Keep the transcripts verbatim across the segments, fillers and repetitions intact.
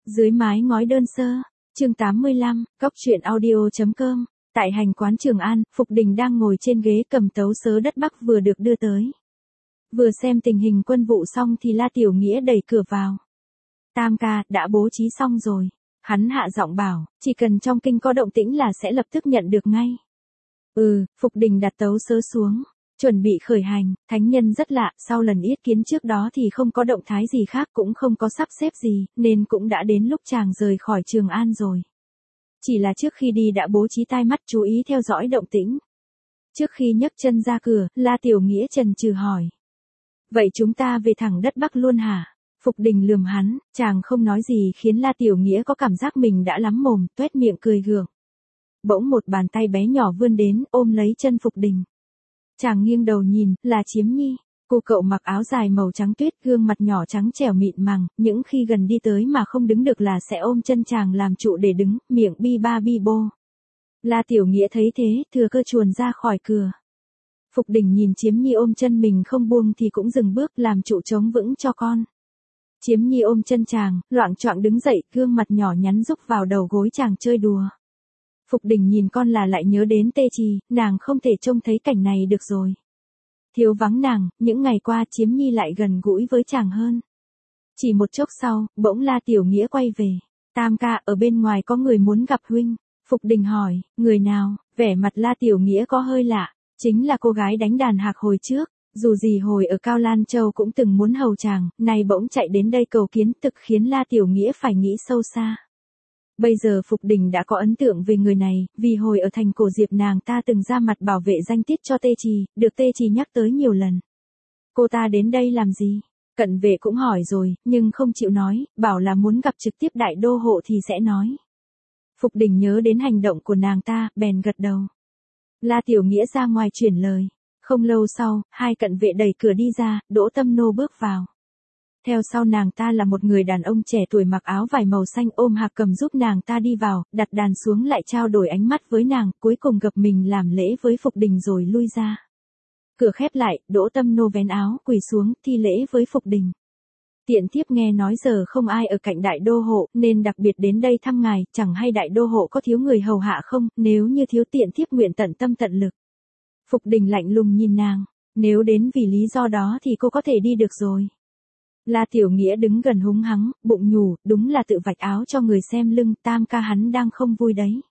Dưới mái ngói đơn sơ, chương tám mươi lăm, cóc truyện audio.com, tại hành quán Trường An, Phục Đình đang ngồi trên ghế cầm tấu sớ đất Bắc vừa được đưa tới. Vừa xem tình hình quân vụ xong thì La Tiểu Nghĩa đẩy cửa vào. Tam ca, đã bố trí xong rồi. Hắn hạ giọng bảo, chỉ cần trong kinh có động tĩnh là sẽ lập tức nhận được ngay. Ừ, Phục Đình đặt tấu sớ xuống, chuẩn bị khởi hành. Thánh nhân rất lạ, sau lần yết kiến trước đó thì không có động thái gì khác, cũng không có sắp xếp gì, nên cũng đã đến lúc chàng rời khỏi Trường An rồi. Chỉ là trước khi đi đã bố trí tai mắt chú ý theo dõi động tĩnh. Trước khi nhấc chân ra cửa, La Tiểu Nghĩa chần chừ hỏi. Vậy chúng ta về thẳng đất Bắc luôn hả? Phục Đình lườm hắn, chàng không nói gì khiến La Tiểu Nghĩa có cảm giác mình đã lắm mồm, tuét miệng cười gượng. Bỗng một bàn tay bé nhỏ vươn đến, ôm lấy chân Phục Đình. Chàng nghiêng đầu nhìn, là Chiếm Nhi. Cô cậu mặc áo dài màu trắng tuyết, gương mặt nhỏ trắng trẻo mịn màng, những khi gần đi tới mà không đứng được là sẽ ôm chân chàng làm trụ để đứng, miệng bi ba bi bô. La Tiểu Nghĩa thấy thế, thừa cơ chuồn ra khỏi cửa. Phục Đình nhìn Chiếm Nhi ôm chân mình không buông thì cũng dừng bước làm trụ chống vững cho con. Chiếm Nhi ôm chân chàng, loạng choạng đứng dậy, gương mặt nhỏ nhắn rúc vào đầu gối chàng chơi đùa. Phục Đình nhìn con là lại nhớ đến Tê Trì, nàng không thể trông thấy cảnh này được rồi. Thiếu vắng nàng, những ngày qua Chiếm Nhi lại gần gũi với chàng hơn. Chỉ một chốc sau, bỗng La Tiểu Nghĩa quay về. Tam ca, ở bên ngoài có người muốn gặp huynh. Phục Đình hỏi, người nào? Vẻ mặt La Tiểu Nghĩa có hơi lạ. Chính là cô gái đánh đàn hạc hồi trước. Dù gì hồi ở Cao Lan Châu cũng từng muốn hầu chàng, nay bỗng chạy đến đây cầu kiến, thực khiến La Tiểu Nghĩa phải nghĩ sâu xa. Bây giờ Phục Đình đã có ấn tượng về người này, vì hồi ở thành Cổ Diệp nàng ta từng ra mặt bảo vệ danh tiết cho Tê Trì, được Tê Trì nhắc tới nhiều lần. Cô ta đến đây làm gì? Cận vệ cũng hỏi rồi, nhưng không chịu nói, bảo là muốn gặp trực tiếp đại đô hộ thì sẽ nói. Phục Đình nhớ đến hành động của nàng ta, bèn gật đầu. La Tiểu Nghĩa ra ngoài chuyển lời. Không lâu sau, hai cận vệ đẩy cửa đi ra, Đỗ Tâm Nô bước vào. Theo sau nàng ta là một người đàn ông trẻ tuổi mặc áo vải màu xanh ôm hạc cầm giúp nàng ta đi vào, đặt đàn xuống lại trao đổi ánh mắt với nàng, cuối cùng gập mình làm lễ với Phục Đình rồi lui ra. Cửa khép lại, Đỗ Tâm Nô vén áo, quỳ xuống, thi lễ với Phục Đình. Tiện thiếp nghe nói giờ không ai ở cạnh đại đô hộ, nên đặc biệt đến đây thăm ngài, chẳng hay đại đô hộ có thiếu người hầu hạ không, nếu như thiếu tiện thiếp nguyện tận tâm tận lực. Phục Đình lạnh lùng nhìn nàng, nếu đến vì lý do đó thì cô có thể đi được rồi. La Tiểu Nghĩa đứng gần húng hắng, bụng nhủ, đúng là tự vạch áo cho người xem lưng, tam ca hắn đang không vui đấy.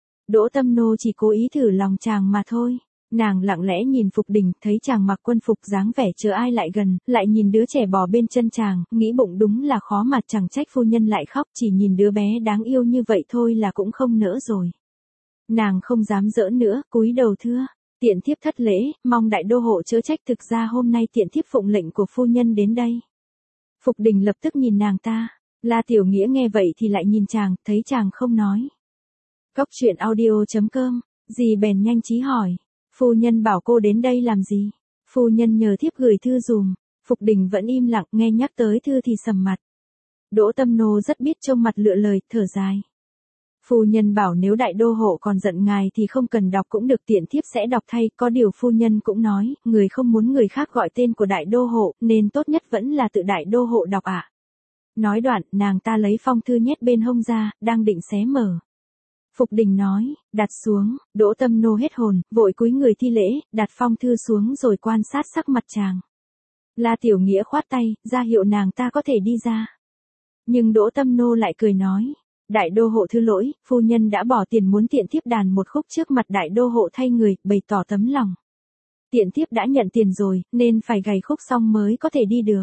Đỗ Tâm Nô chỉ cố ý thử lòng chàng mà thôi. Nàng lặng lẽ nhìn Phục Đình, thấy chàng mặc quân phục dáng vẻ chờ ai lại gần, lại nhìn đứa trẻ bò bên chân chàng, nghĩ bụng đúng là khó mà chẳng trách phu nhân lại khóc, chỉ nhìn đứa bé đáng yêu như vậy thôi là cũng không nỡ rồi. Nàng không dám giỡn nữa, cúi đầu thưa. Tiện thiếp thất lễ, mong đại đô hộ chớ trách, thực ra hôm nay tiện thiếp phụng lệnh của phu nhân đến đây. Phục Đình lập tức nhìn nàng ta. La Tiểu Nghĩa nghe vậy thì lại nhìn chàng, thấy chàng không nói. Cóc truyện audio.com, dì bèn nhanh trí hỏi. Phu nhân bảo cô đến đây làm gì? Phu nhân nhờ thiếp gửi thư dùm. Phục Đình vẫn im lặng, nghe nhắc tới thư thì sầm mặt. Đỗ Tâm Nô rất biết trông mặt lựa lời, thở dài. Phu nhân bảo nếu đại đô hộ còn giận ngài thì không cần đọc cũng được, tiện thiếp sẽ đọc thay, có điều phu nhân cũng nói, người không muốn người khác gọi tên của đại đô hộ, nên tốt nhất vẫn là tự đại đô hộ đọc ạ. À. Nói đoạn, nàng ta lấy phong thư nhét bên hông ra, đang định xé mở. Phục Đình nói, đặt xuống, Đỗ Tâm Nô hết hồn, vội cúi người thi lễ, đặt phong thư xuống rồi quan sát sắc mặt chàng. La Tiểu Nghĩa khoát tay, ra hiệu nàng ta có thể đi ra. Nhưng Đỗ Tâm Nô lại cười nói. Đại đô hộ thứ lỗi, phu nhân đã bỏ tiền muốn tiện thiếp đàn một khúc trước mặt đại đô hộ thay người, bày tỏ tấm lòng. Tiện thiếp đã nhận tiền rồi, nên phải gảy khúc xong mới có thể đi được.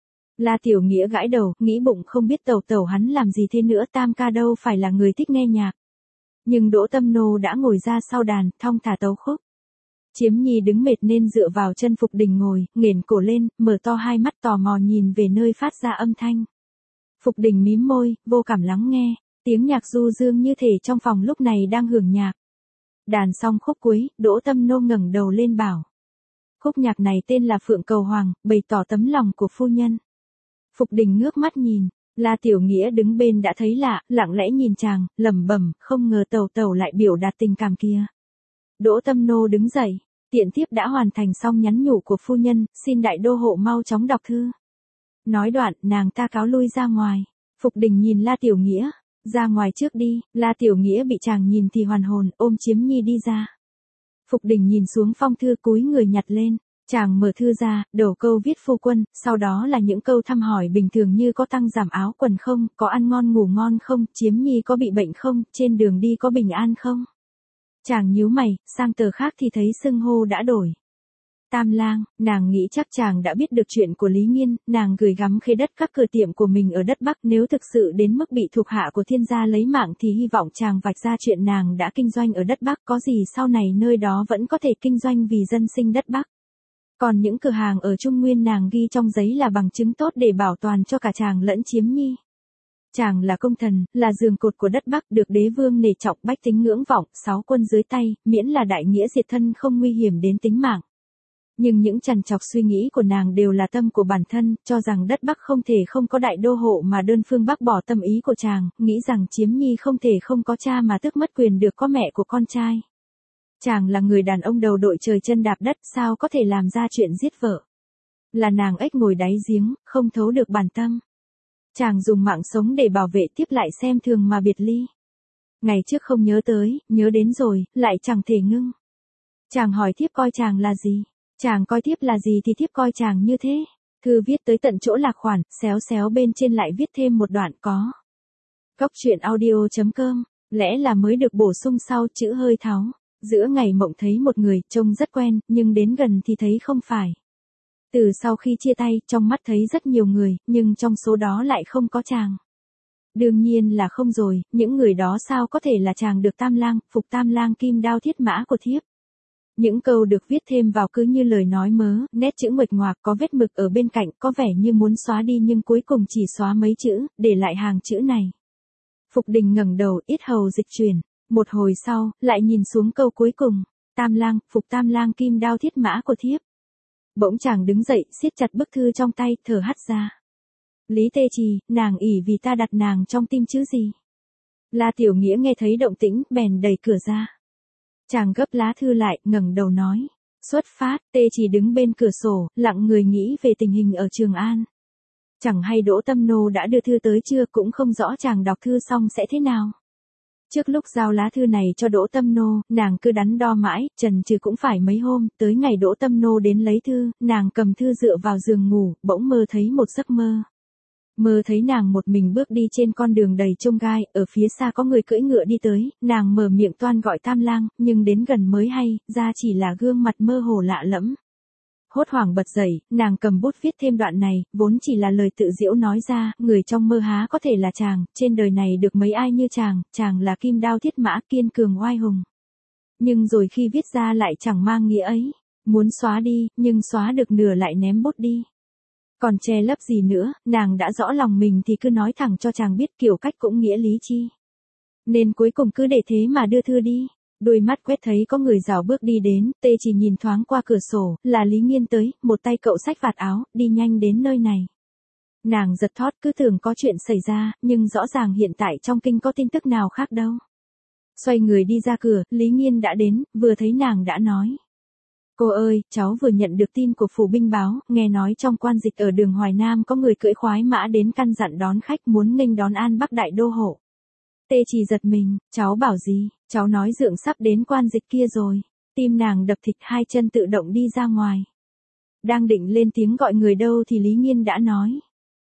La Tiểu Nghĩa gãi đầu, nghĩ bụng không biết tẩu tẩu hắn làm gì thế nữa, tam ca đâu phải là người thích nghe nhạc. Nhưng Đỗ Tâm Nô đã ngồi ra sau đàn, thong thả tấu khúc. Chiếm Nhi đứng mệt nên dựa vào chân Phục Đình ngồi, nghển cổ lên, mở to hai mắt tò mò nhìn về nơi phát ra âm thanh. Phục Đình mím môi, vô cảm lắng nghe. Tiếng nhạc du dương như thể trong phòng lúc này đang hưởng nhạc. Đàn xong khúc cuối, Đỗ Tâm Nô ngẩng đầu lên bảo. Khúc nhạc này tên là Phượng Cầu Hoàng, bày tỏ tấm lòng của phu nhân. Phục Đình ngước mắt nhìn, La Tiểu Nghĩa đứng bên đã thấy lạ, lặng lẽ nhìn chàng, lẩm bẩm, không ngờ tẩu tẩu lại biểu đạt tình cảm kia. Đỗ Tâm Nô đứng dậy, tiện thiếp đã hoàn thành xong nhắn nhủ của phu nhân, xin đại đô hộ mau chóng đọc thư. Nói đoạn, nàng ta cáo lui ra ngoài. Phục Đình nhìn La Tiểu Nghĩa, ra ngoài trước đi, La Tiểu Nghĩa bị chàng nhìn thì hoàn hồn, ôm Chiếm Nhi đi ra. Phục Đình nhìn xuống phong thư cúi người nhặt lên, chàng mở thư ra, đầu câu viết phu quân, sau đó là những câu thăm hỏi bình thường như có tăng giảm áo quần không, có ăn ngon ngủ ngon không, Chiếm Nhi có bị bệnh không, trên đường đi có bình an không. Chàng nhíu mày, sang tờ khác thì thấy xưng hô đã đổi. Tam lang, nàng nghĩ chắc chàng đã biết được chuyện của Lý Nghiên, nàng gửi gắm khế đất các cửa tiệm của mình ở đất Bắc, nếu thực sự đến mức bị thuộc hạ của thiên gia lấy mạng thì hy vọng chàng vạch ra chuyện nàng đã kinh doanh ở đất Bắc, có gì sau này nơi đó vẫn có thể kinh doanh vì dân sinh đất Bắc. Còn những cửa hàng ở Trung Nguyên nàng ghi trong giấy là bằng chứng tốt để bảo toàn cho cả chàng lẫn Chiếm Nhi. Chàng là công thần, là giường cột của đất Bắc, được đế vương nể trọng, bách tính ngưỡng vọng, sáu quân dưới tay, miễn là đại nghĩa diệt thân không nguy hiểm đến tính mạng. Nhưng những trằn trọc suy nghĩ của nàng đều là tâm của bản thân, cho rằng đất Bắc không thể không có đại đô hộ mà đơn phương bác bỏ tâm ý của chàng, nghĩ rằng Chiếm Nhi không thể không có cha mà tức mất quyền được có mẹ của con trai. Chàng là người đàn ông đầu đội trời chân đạp đất, sao có thể làm ra chuyện giết vợ. Là nàng ếch ngồi đáy giếng, không thấu được bản tâm. Chàng dùng mạng sống để bảo vệ tiếp lại xem thường mà biệt ly. Ngày trước không nhớ tới, nhớ đến rồi, lại chẳng thể ngưng. Chàng hỏi thiếp coi chàng là gì. Chàng coi thiếp là gì thì thiếp coi chàng như thế. Thư viết tới tận chỗ lạc khoản, xéo xéo bên trên lại viết thêm một đoạn có. Cóc truyện audio chấm com, lẽ là mới được bổ sung sau chữ hơi tháo. Giữa ngày mộng thấy một người, trông rất quen, nhưng đến gần thì thấy không phải. Từ sau khi chia tay, trong mắt thấy rất nhiều người, nhưng trong số đó lại không có chàng. Đương nhiên là không rồi, những người đó sao có thể là chàng được Tam lang, Phục Tam lang kim đao thiết mã của thiếp. Những câu được viết thêm vào cứ như lời nói mớ, nét chữ nguệch ngoạc, có vết mực ở bên cạnh, có vẻ như muốn xóa đi nhưng cuối cùng chỉ xóa mấy chữ, để lại hàng chữ này. Phục Đình ngẩng đầu, yết hầu dịch chuyển, một hồi sau, lại nhìn xuống câu cuối cùng, Tam lang, Phục Tam lang kim đao thiết mã của thiếp. Bỗng chàng đứng dậy, siết chặt bức thư trong tay, thở hắt ra. Lý Tê Trì, nàng ỷ vì ta đặt nàng trong tim chứ gì. La Tiểu Nghĩa nghe thấy động tĩnh, bèn đẩy cửa ra. Chàng gấp lá thư lại, ngẩng đầu nói. Xuất phát, Tê Trì đứng bên cửa sổ, lặng người nghĩ về tình hình ở Trường An. Chẳng hay Đỗ Tâm Nô đã đưa thư tới chưa, cũng không rõ chàng đọc thư xong sẽ thế nào. Trước lúc giao lá thư này cho Đỗ Tâm Nô, nàng cứ đắn đo mãi, chần chừ cũng phải mấy hôm, tới ngày Đỗ Tâm Nô đến lấy thư, nàng cầm thư dựa vào giường ngủ, bỗng mơ thấy một giấc mơ. Mơ thấy nàng một mình bước đi trên con đường đầy chông gai, ở phía xa có người cưỡi ngựa đi tới, nàng mở miệng toan gọi Tam lang, nhưng đến gần mới hay, ra chỉ là gương mặt mơ hồ lạ lẫm. Hốt hoảng bật dậy, nàng cầm bút viết thêm đoạn này, vốn chỉ là lời tự giễu nói ra, người trong mơ há có thể là chàng, trên đời này được mấy ai như chàng, chàng là kim đao thiết mã kiên cường oai hùng. Nhưng rồi khi viết ra lại chẳng mang nghĩa ấy, muốn xóa đi, nhưng xóa được nửa lại ném bút đi. Còn che lấp gì nữa, nàng đã rõ lòng mình thì cứ nói thẳng cho chàng biết, kiểu cách cũng nghĩa lý chi. Nên cuối cùng cứ để thế mà đưa thư đi. Đôi mắt quét thấy có người rảo bước đi đến, Tê chỉ nhìn thoáng qua cửa sổ, là Lý Nghiên tới, một tay cậu xách vạt áo, đi nhanh đến nơi này. Nàng giật thót, cứ tưởng có chuyện xảy ra, nhưng rõ ràng hiện tại trong kinh có tin tức nào khác đâu. Xoay người đi ra cửa, Lý Nghiên đã đến, vừa thấy nàng đã nói. Cô ơi, cháu vừa nhận được tin của phủ binh báo, nghe nói trong quan dịch ở đường Hoài Nam có người cưỡi khoái mã đến căn dặn đón khách, muốn nghênh đón An Bắc đại đô hộ. Tê chỉ giật mình, cháu bảo gì, cháu nói Dượng sắp đến quan dịch kia rồi. Tim nàng đập thịt, hai chân tự động đi ra ngoài. Đang định lên tiếng gọi người đâu thì Lý Nghiên đã nói.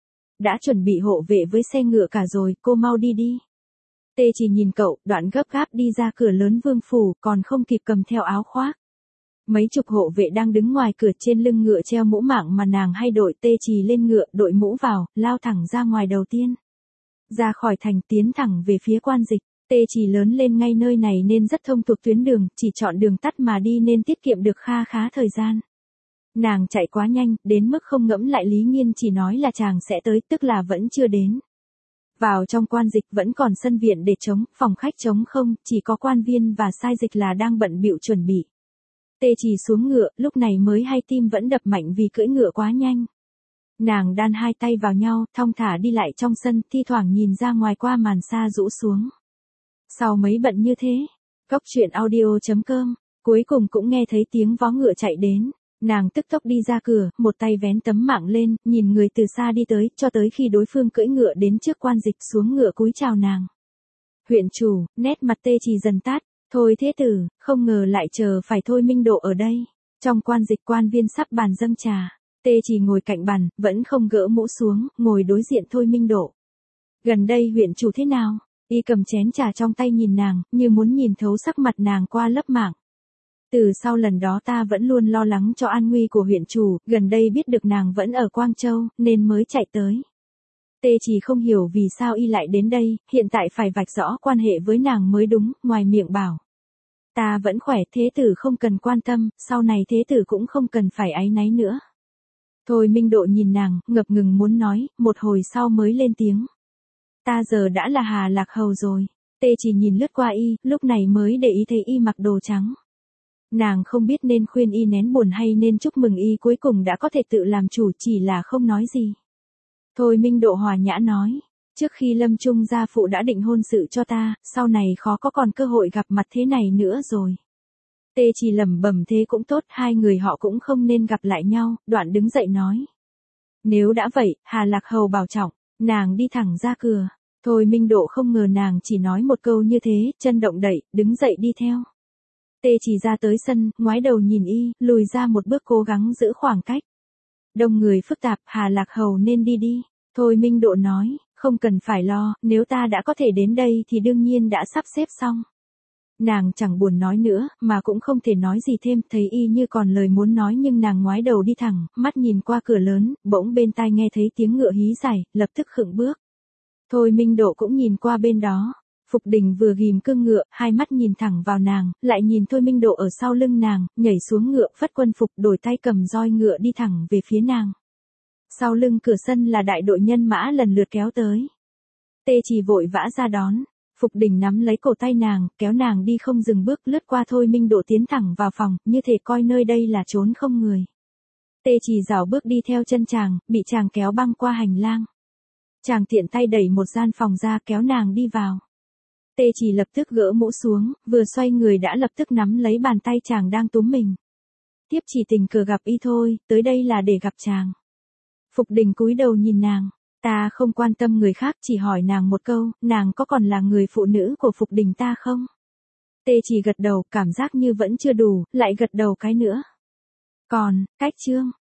Đã chuẩn bị hộ vệ với xe ngựa cả rồi, cô mau đi đi. Tê chỉ nhìn cậu, đoạn gấp gáp đi ra cửa lớn vương phủ, còn không kịp cầm theo áo khoác. Mấy chục hộ vệ đang đứng ngoài cửa, trên lưng ngựa treo mũ mạng mà nàng hay đội. Tê Trì lên ngựa, đội mũ vào, lao thẳng ra ngoài đầu tiên. Ra khỏi thành, tiến thẳng về phía quan dịch. Tê Trì lớn lên ngay nơi này nên rất thông thuộc tuyến đường, chỉ chọn đường tắt mà đi nên tiết kiệm được kha khá thời gian. Nàng chạy quá nhanh, đến mức không ngẫm lại Lý Nghiên chỉ nói là chàng sẽ tới, tức là vẫn chưa đến. Vào trong quan dịch vẫn còn sân viện để trống, phòng khách trống không, chỉ có quan viên và sai dịch là đang bận bịu chuẩn bị. Tê Trì xuống ngựa, lúc này mới hay tim vẫn đập mạnh vì cưỡi ngựa quá nhanh. Nàng đan hai tay vào nhau, thong thả đi lại trong sân, thi thoảng nhìn ra ngoài qua màn sa rũ xuống. Sau mấy bận như thế, Cóc truyện audio chấm com, cuối cùng cũng nghe thấy tiếng vó ngựa chạy đến. Nàng tức tốc đi ra cửa, một tay vén tấm mạng lên, nhìn người từ xa đi tới, cho tới khi đối phương cưỡi ngựa đến trước quan dịch xuống ngựa cúi chào nàng. Huyện chủ, nét mặt Tê Chỉ dần tát, thôi thế tử, không ngờ lại chờ phải Thôi Minh Độ ở đây. Trong quan dịch quan viên sắp bàn dâng trà, Tê Chỉ ngồi cạnh bàn, vẫn không gỡ mũ xuống, ngồi đối diện Thôi Minh Độ. Gần đây huyện chủ thế nào? Y cầm chén trà trong tay nhìn nàng, như muốn nhìn thấu sắc mặt nàng qua lớp mảng. Từ sau lần đó ta vẫn luôn lo lắng cho an nguy của huyện chủ, gần đây biết được nàng vẫn ở Quang Châu, nên mới chạy tới. Tê Chỉ không hiểu vì sao y lại đến đây, hiện tại phải vạch rõ quan hệ với nàng mới đúng, ngoài miệng bảo. Ta vẫn khỏe, thế tử không cần quan tâm, sau này thế tử cũng không cần phải áy náy nữa. Thôi Minh Độ nhìn nàng, ngập ngừng muốn nói, một hồi sau mới lên tiếng. Ta giờ đã là Hà Lạc Hầu rồi. Tê Chỉ nhìn lướt qua y, lúc này mới để ý thấy y mặc đồ trắng. Nàng không biết nên khuyên y nén buồn hay nên chúc mừng y cuối cùng đã có thể tự làm chủ, chỉ là không nói gì. Thôi Minh Độ hòa nhã nói, trước khi Lâm Trung gia phụ đã định hôn sự cho ta, sau này khó có còn cơ hội gặp mặt thế này nữa rồi. Tê Chỉ lẩm bẩm thế cũng tốt, hai người họ cũng không nên gặp lại nhau, đoạn đứng dậy nói. Nếu đã vậy, Hà Lạc Hầu bảo trọng, nàng đi thẳng ra cửa. Thôi Minh Độ không ngờ nàng chỉ nói một câu như thế, chân động đậy, đứng dậy đi theo. Tê Chỉ ra tới sân, ngoái đầu nhìn y, lùi ra một bước cố gắng giữ khoảng cách. Đông người phức tạp, Hà Lạc Hầu nên đi đi. Thôi Minh Độ nói, không cần phải lo, nếu ta đã có thể đến đây thì đương nhiên đã sắp xếp xong. Nàng chẳng buồn nói nữa, mà cũng không thể nói gì thêm, thấy y như còn lời muốn nói nhưng nàng ngoái đầu đi thẳng, mắt nhìn qua cửa lớn, bỗng bên tai nghe thấy tiếng ngựa hí dài, lập tức khựng bước. Thôi Minh Độ cũng nhìn qua bên đó. Phục Đình vừa ghim cương ngựa, hai mắt nhìn thẳng vào nàng, lại nhìn Thôi Minh Độ ở sau lưng nàng, nhảy xuống ngựa, phất quân phục, đổi tay cầm roi ngựa đi thẳng về phía nàng. Sau lưng cửa sân là đại đội nhân mã lần lượt kéo tới. Tê Chỉ vội vã ra đón. Phục Đình nắm lấy cổ tay nàng, kéo nàng đi không dừng bước, lướt qua Thôi Minh Độ tiến thẳng vào phòng, như thể coi nơi đây là chốn không người. Tê Chỉ rảo bước đi theo chân chàng, bị chàng kéo băng qua hành lang. Chàng tiện tay đẩy một gian phòng ra, kéo nàng đi vào. Tê Chỉ lập tức gỡ mũ xuống, vừa xoay người đã lập tức nắm lấy bàn tay chàng đang túm mình. Tiếp chỉ tình cờ gặp y thôi, tới đây là để gặp chàng. Phục Đình cúi đầu nhìn nàng, ta không quan tâm người khác, chỉ hỏi nàng một câu, nàng có còn là người phụ nữ của Phục Đình ta không? Tê Chỉ gật đầu, cảm giác như vẫn chưa đủ, lại gật đầu cái nữa. Còn, cách chương.